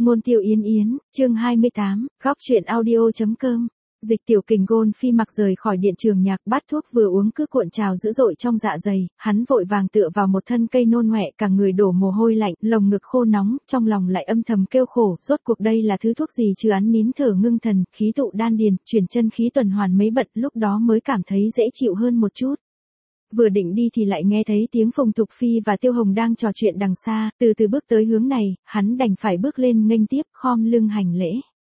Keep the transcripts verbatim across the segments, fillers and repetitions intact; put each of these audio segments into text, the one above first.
Ngôn Tiêu Yến Yến, chương hai mươi tám, góc truyện audio.com. Dịch Tiểu Kình Gôn Phi mặc rời khỏi điện trường nhạc, bát thuốc vừa uống cứ cuộn trào dữ dội trong dạ dày, hắn vội vàng tựa vào một thân cây nôn ngoẹ, cả người đổ mồ hôi lạnh, lồng ngực khô nóng, trong lòng lại âm thầm kêu khổ, rốt cuộc đây là thứ thuốc gì chứ? Hắn nín thở ngưng thần, khí tụ đan điền, chuyển chân khí tuần hoàn mấy bận, lúc đó mới cảm thấy dễ chịu hơn một chút. Vừa định đi thì lại nghe thấy tiếng Phùng Thục Phi và Tiêu Hồng đang trò chuyện đằng xa, từ từ bước tới hướng này, hắn đành phải bước lên nghênh tiếp, khom lưng hành lễ.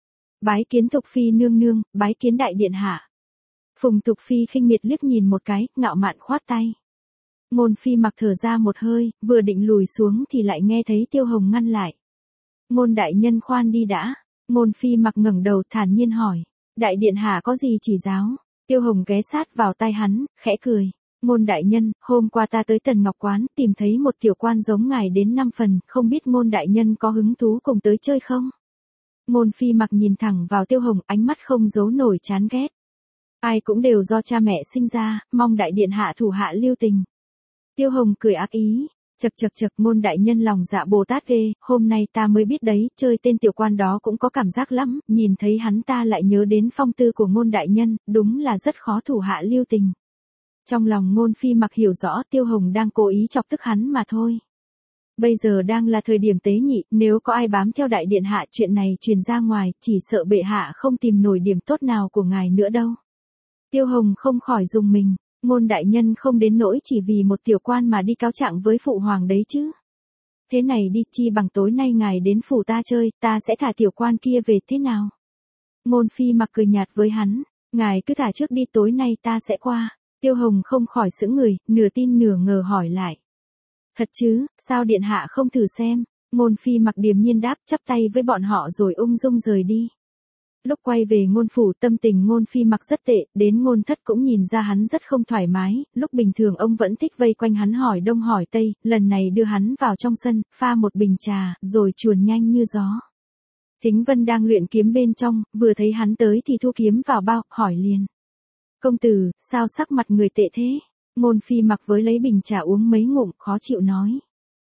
Bái kiến Thục Phi nương nương, bái kiến đại điện hạ. Phùng Thục Phi khinh miệt liếc nhìn một cái, ngạo mạn khoát tay. Ngôn Phi mặc thở ra một hơi, vừa định lùi xuống thì lại nghe thấy Tiêu Hồng ngăn lại. Ngôn đại nhân khoan đi đã. Ngôn Phi mặc ngẩng đầu thản nhiên hỏi. Đại điện hạ có gì chỉ giáo? Tiêu Hồng ghé sát vào tai hắn, khẽ cười. Ngôn đại nhân, hôm qua ta tới Tần Ngọc Quán, tìm thấy một tiểu quan giống ngài đến năm phần, không biết ngôn đại nhân có hứng thú cùng tới chơi không? Ngôn Phi mặc nhìn thẳng vào Tiêu Hồng, ánh mắt không giấu nổi chán ghét. Ai cũng đều do cha mẹ sinh ra, mong đại điện hạ thủ hạ lưu tình. Tiêu Hồng cười ác ý, chậc chậc chậc, ngôn đại nhân lòng dạ Bồ Tát ghê, hôm nay ta mới biết đấy, chơi tên tiểu quan đó cũng có cảm giác lắm, nhìn thấy hắn ta lại nhớ đến phong tư của ngôn đại nhân, đúng là rất khó thủ hạ lưu tình. Trong lòng Ngôn Phi mặc hiểu rõ Tiêu Hồng đang cố ý chọc tức hắn mà thôi. Bây giờ đang là thời điểm tế nhị, nếu có ai bám theo đại điện hạ chuyện này truyền ra ngoài, chỉ sợ bệ hạ không tìm nổi điểm tốt nào của ngài nữa đâu. Tiêu Hồng không khỏi rùng mình, ngôn đại nhân không đến nỗi chỉ vì một tiểu quan mà đi cáo trạng với phụ hoàng đấy chứ. Thế này đi, chi bằng tối nay ngài đến phủ ta chơi, ta sẽ thả tiểu quan kia về thế nào? Ngôn Phi mặc cười nhạt với hắn, ngài cứ thả trước đi, tối nay ta sẽ qua. Tiêu Hồng không khỏi sững người, nửa tin nửa ngờ hỏi lại. Thật chứ, sao điện hạ không thử xem? Ngôn Phi mặc điềm nhiên đáp, chắp tay với bọn họ rồi ung dung rời đi. Lúc quay về ngôn phủ, tâm tình Ngôn Phi mặc rất tệ, đến Ngôn Thất cũng nhìn ra hắn rất không thoải mái, lúc bình thường ông vẫn thích vây quanh hắn hỏi đông hỏi tây, lần này đưa hắn vào trong sân, pha một bình trà, rồi chuồn nhanh như gió. Thính Vân đang luyện kiếm bên trong, vừa thấy hắn tới thì thu kiếm vào bao, hỏi liền. Công tử, sao sắc mặt người tệ thế? Ngôn Phi mặc với lấy bình trà uống mấy ngụm, khó chịu nói.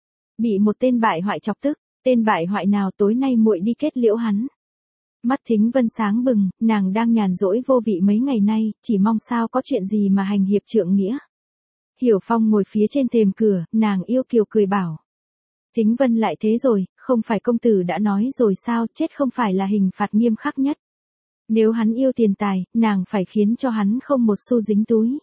Bị một tên bại hoại chọc tức, tên bại hoại nào? Tối nay muội đi kết liễu hắn. Mắt Thính Vân sáng bừng, nàng đang nhàn rỗi vô vị mấy ngày nay, chỉ mong sao có chuyện gì mà hành hiệp trượng nghĩa. Hiểu Phong ngồi phía trên thềm cửa, nàng yêu kiều cười bảo. Thính Vân lại thế rồi, không phải công tử đã nói rồi sao, chết không phải là hình phạt nghiêm khắc nhất. Nếu hắn yêu tiền tài, nàng phải khiến cho hắn không một xu dính túi.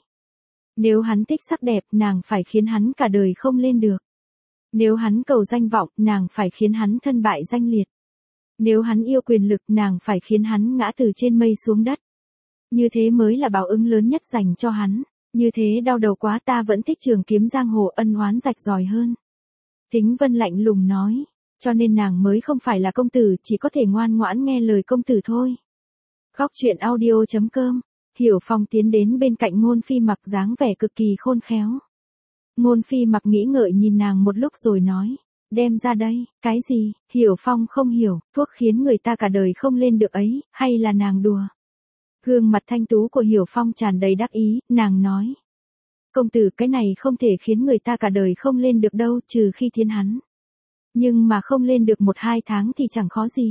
Nếu hắn thích sắc đẹp, nàng phải khiến hắn cả đời không lên được. Nếu hắn cầu danh vọng, nàng phải khiến hắn thân bại danh liệt. Nếu hắn yêu quyền lực, nàng phải khiến hắn ngã từ trên mây xuống đất. Như thế mới là báo ứng lớn nhất dành cho hắn. Như thế đau đầu quá, ta vẫn thích trường kiếm giang hồ, ân oán rạch ròi hơn. Thính Vân lạnh lùng nói, cho nên nàng mới không phải là công tử, chỉ có thể ngoan ngoãn nghe lời công tử thôi. Góc truyện audio.com. Hiểu Phong tiến đến bên cạnh Ngôn Phi mặc, dáng vẻ cực kỳ khôn khéo. Ngôn Phi mặc nghĩ ngợi nhìn nàng một lúc rồi nói. Đem ra đây. Cái gì? Hiểu Phong không hiểu, thuốc khiến người ta cả đời không lên được ấy, hay là nàng đùa? Gương mặt thanh tú của Hiểu Phong tràn đầy đắc ý, nàng nói. Công tử, cái này không thể khiến người ta cả đời không lên được đâu, trừ khi thiên hắn. Nhưng mà không lên được một hai tháng thì chẳng khó gì.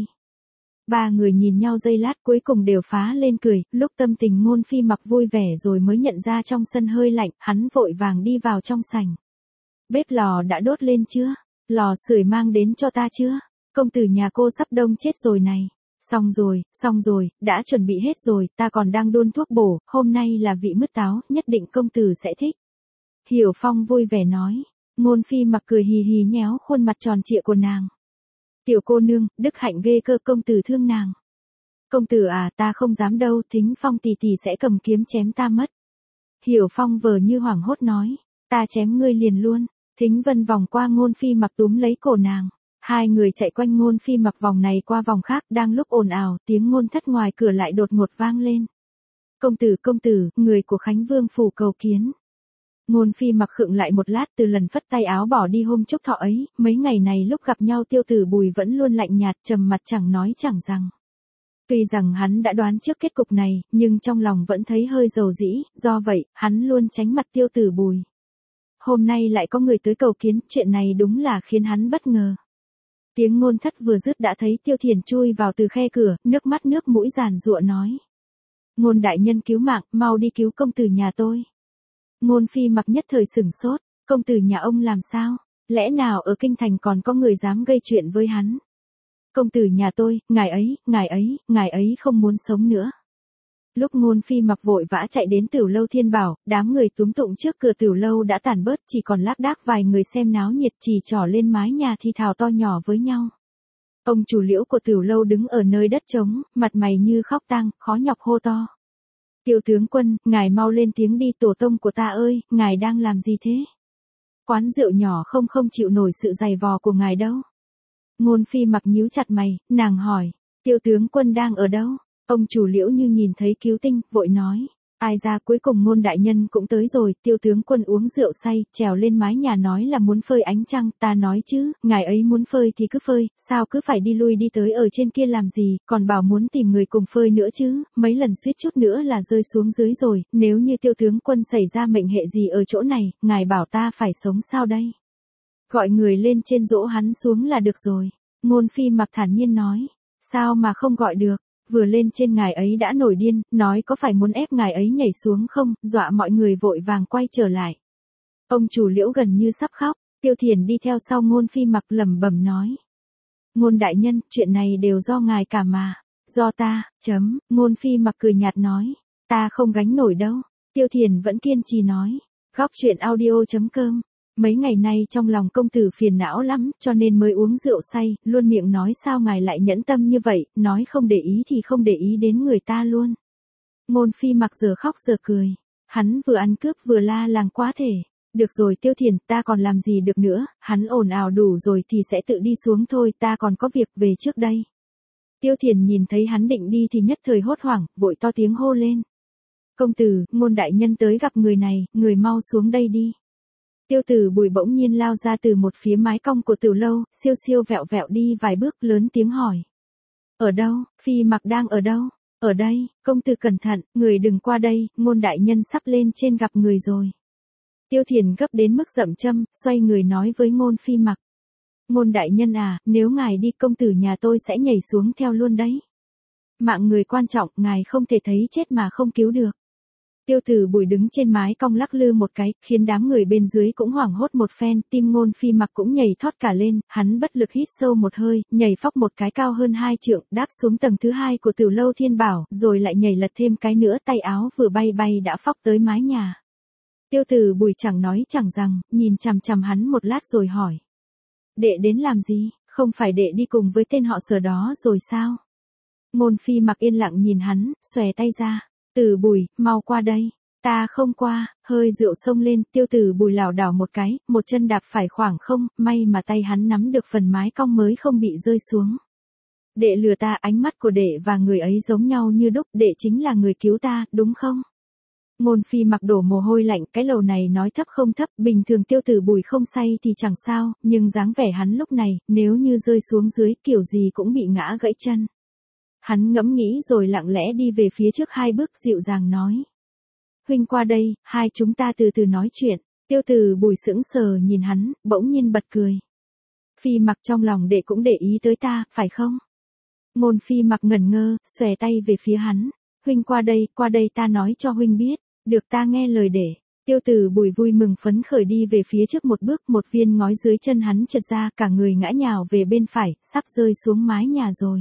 Ba người nhìn nhau giây lát, cuối cùng đều phá lên cười, lúc tâm tình Ngôn Phi mặc vui vẻ rồi mới nhận ra trong sân hơi lạnh, hắn vội vàng đi vào trong sảnh. Bếp lò đã đốt lên chưa? Lò sưởi mang đến cho ta chưa? Công tử nhà cô sắp đông chết rồi này. Xong rồi, xong rồi, đã chuẩn bị hết rồi, ta còn đang đun thuốc bổ, hôm nay là vị mứt táo, nhất định công tử sẽ thích. Hiểu Phong vui vẻ nói. Ngôn Phi mặc cười hì hì nhéo khuôn mặt tròn trịa của nàng. Tiểu cô nương, đức hạnh ghê cơ, công tử thương nàng. Công tử à, ta không dám đâu, Thính Phong tỷ tỷ sẽ cầm kiếm chém ta mất. Hiểu Phong vờ như hoảng hốt nói, ta chém ngươi liền luôn. Thính Vân vòng qua Ngôn Phi mặc túm lấy cổ nàng. Hai người chạy quanh Ngôn Phi mặc vòng này qua vòng khác, đang lúc ồn ào, tiếng Ngôn Thất ngoài cửa lại đột ngột vang lên. Công tử, công tử, người của Khánh Vương phủ cầu kiến. Ngôn Phi mặc khựng lại một lát, từ lần phất tay áo bỏ đi hôm chúc thọ ấy, mấy ngày này lúc gặp nhau Tiêu Tử Bùi vẫn luôn lạnh nhạt, trầm mặt chẳng nói chẳng rằng. Tuy rằng hắn đã đoán trước kết cục này, nhưng trong lòng vẫn thấy hơi dầu dĩ, do vậy, hắn luôn tránh mặt Tiêu Tử Bùi. Hôm nay lại có người tới cầu kiến, chuyện này đúng là khiến hắn bất ngờ. Tiếng Ngôn Thất vừa dứt đã thấy Tiêu Thiền chui vào từ khe cửa, nước mắt nước mũi giàn giụa nói. Ngôn đại nhân cứu mạng, mau đi cứu công tử nhà tôi. Ngôn Phi Mặc nhất thời sửng sốt, công tử nhà ông làm sao? Lẽ nào ở kinh thành còn có người dám gây chuyện với hắn? Công tử nhà tôi, ngài ấy, ngài ấy, ngài ấy không muốn sống nữa. Lúc Ngôn Phi Mặc vội vã chạy đến Tửu Lâu Thiên Bảo, đám người túm tụng trước cửa Tửu Lâu đã tản bớt, chỉ còn lác đác vài người xem náo nhiệt chỉ trỏ lên mái nhà thì thào to nhỏ với nhau. Ông chủ Liễu của Tửu Lâu đứng ở nơi đất trống, mặt mày như khóc tang, khó nhọc hô to. Tiêu tướng quân, ngài mau lên tiếng đi, tổ tông của ta ơi, ngài đang làm gì thế? Quán rượu nhỏ không không chịu nổi sự giày vò của ngài đâu. Ngôn Phi Mặc nhíu chặt mày, nàng hỏi, tiêu tướng quân đang ở đâu? Ông chủ Liễu như nhìn thấy cứu tinh, vội nói, ai ra cuối cùng Ngôn đại nhân cũng tới rồi, tiêu tướng quân uống rượu say, trèo lên mái nhà nói là muốn phơi ánh trăng, ta nói chứ, ngài ấy muốn phơi thì cứ phơi, sao cứ phải đi lui đi tới ở trên kia làm gì, còn bảo muốn tìm người cùng phơi nữa chứ, mấy lần suýt chút nữa là rơi xuống dưới rồi, nếu như tiêu tướng quân xảy ra mệnh hệ gì ở chỗ này, ngài bảo ta phải sống sao đây? Gọi người lên trên dỗ hắn xuống là được rồi. Ngôn Phi Mặc thản nhiên nói, sao mà không gọi được? Vừa lên trên ngài ấy đã nổi điên, nói có phải muốn ép ngài ấy nhảy xuống không, dọa mọi người vội vàng quay trở lại. Ông chủ Liễu gần như sắp khóc, Tiêu Thiền đi theo sau Ngôn Phi Mặc lẩm bẩm nói. Ngôn đại nhân, chuyện này đều do ngài cả mà, do ta, chấm, Ngôn Phi Mặc cười nhạt nói, ta không gánh nổi đâu, Tiêu Thiền vẫn kiên trì nói, góc chuyện audio chấm com. Mấy ngày nay trong lòng công tử phiền não lắm, cho nên mới uống rượu say, luôn miệng nói sao ngài lại nhẫn tâm như vậy, nói không để ý thì không để ý đến người ta luôn. Ngôn Phi Mặc giờ khóc giờ cười, hắn vừa ăn cướp vừa la làng quá thể. Được rồi Tiêu Thiền, ta còn làm gì được nữa, hắn ồn ào đủ rồi thì sẽ tự đi xuống thôi, ta còn có việc về trước đây. Tiêu Thiền nhìn thấy hắn định đi thì nhất thời hốt hoảng, vội to tiếng hô lên. Công tử, Ngôn đại nhân tới gặp người này, người mau xuống đây đi. Tiêu Tử Bùi bỗng nhiên lao ra từ một phía mái cong của Tửu Lâu, siêu siêu vẹo vẹo đi vài bước lớn tiếng hỏi. Ở đâu, Phi Mặc đang ở đâu? Ở đây, công tử cẩn thận, người đừng qua đây, Ngôn đại nhân sắp lên trên gặp người rồi. Tiêu Thiền gấp đến mức dậm châm, xoay người nói với Ngôn Phi Mặc. Ngôn đại nhân à, nếu ngài đi công tử nhà tôi sẽ nhảy xuống theo luôn đấy. Mạng người quan trọng, ngài không thể thấy chết mà không cứu được. Tiêu Tử Bùi đứng trên mái cong lắc lư một cái, khiến đám người bên dưới cũng hoảng hốt một phen, tim Ngôn Phi Mặc cũng nhảy thoát cả lên, hắn bất lực hít sâu một hơi, nhảy phóc một cái cao hơn hai trượng, đáp xuống tầng thứ hai của Tửu Lâu Thiên Bảo, rồi lại nhảy lật thêm cái nữa, tay áo vừa bay bay đã phóc tới mái nhà. Tiêu Tử Bùi chẳng nói chẳng rằng, nhìn chằm chằm hắn một lát rồi hỏi. Đệ đến làm gì, không phải đệ đi cùng với tên họ Sở đó rồi sao? Ngôn Phi Mặc yên lặng nhìn hắn, xòe tay ra. Tử Bùi, mau qua đây. Ta không qua, hơi rượu xông lên, Tiêu Tử Bùi lảo đảo một cái, một chân đạp phải khoảng không, may mà tay hắn nắm được phần mái cong mới không bị rơi xuống. Đệ lừa ta, ánh mắt của đệ và người ấy giống nhau như đúc, đệ chính là người cứu ta, đúng không? Ngôn Phi Mặc đổ mồ hôi lạnh, cái lầu này nói thấp không thấp, bình thường Tiêu Tử Bùi không say thì chẳng sao, nhưng dáng vẻ hắn lúc này, nếu như rơi xuống dưới kiểu gì cũng bị ngã gãy chân. Hắn ngẫm nghĩ rồi lặng lẽ đi về phía trước hai bước dịu dàng nói. Huynh qua đây, hai chúng ta từ từ nói chuyện. Tiêu Tử Bùi sững sờ nhìn hắn, bỗng nhiên bật cười. Phi Mặc trong lòng đệ cũng để ý tới ta, phải không? Ngôn Phi Mặc ngẩn ngơ, xòe tay về phía hắn. Huynh qua đây, qua đây ta nói cho huynh biết. Được ta nghe lời đệ. Tiêu Tử Bùi vui mừng phấn khởi đi về phía trước một bước, một viên ngói dưới chân hắn trượt ra, cả người ngã nhào về bên phải, sắp rơi xuống mái nhà rồi.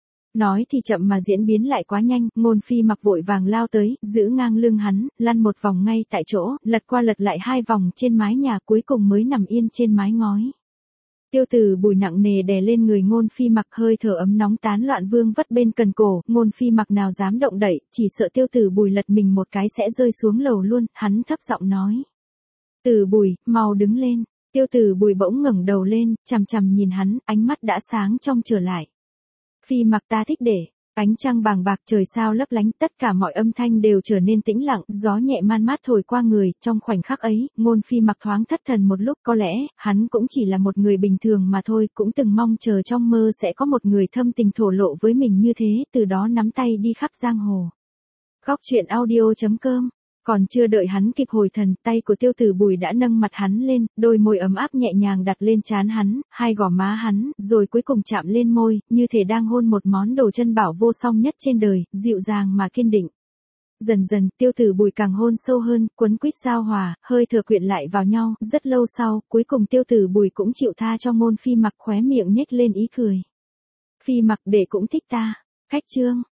Nói thì chậm mà diễn biến lại quá nhanh, Ngôn Phi Mặc vội vàng lao tới, giữ ngang lưng hắn, lăn một vòng ngay tại chỗ, lật qua lật lại hai vòng trên mái nhà cuối cùng mới nằm yên trên mái ngói. Tiêu Tử Bùi nặng nề đè lên người Ngôn Phi Mặc, hơi thở ấm nóng tán loạn vương vất bên cần cổ, Ngôn Phi Mặc nào dám động đậy, chỉ sợ Tiêu Tử Bùi lật mình một cái sẽ rơi xuống lầu luôn, hắn thấp giọng nói. Tử Bùi, mau đứng lên. Tiêu Tử Bùi bỗng ngẩng đầu lên, chằm chằm nhìn hắn, ánh mắt đã sáng trong trở lại. Phi Mặc ta thích để, ánh trăng bàng bạc trời sao lấp lánh, tất cả mọi âm thanh đều trở nên tĩnh lặng, gió nhẹ man mát thổi qua người, trong khoảnh khắc ấy, Ngôn Phi Mặc thoáng thất thần một lúc, có lẽ, hắn cũng chỉ là một người bình thường mà thôi, cũng từng mong chờ trong mơ sẽ có một người thâm tình thổ lộ với mình như thế, từ đó nắm tay đi khắp giang hồ. Góc chuyện audio chấm com Còn chưa đợi hắn kịp hồi thần, tay của Tiêu Tử Bùi đã nâng mặt hắn lên, đôi môi ấm áp nhẹ nhàng đặt lên trán hắn, hai gò má hắn, rồi cuối cùng chạm lên môi, như thể đang hôn một món đồ chân bảo vô song nhất trên đời, dịu dàng mà kiên định. Dần dần, Tiêu Tử Bùi càng hôn sâu hơn, quấn quýt giao hòa, hơi thở quyện lại vào nhau, rất lâu sau, cuối cùng Tiêu Tử Bùi cũng chịu tha cho Ngôn Phi Mặc, khóe miệng nhếch lên ý cười. Phi Mặc đệ cũng thích ta. Khách chương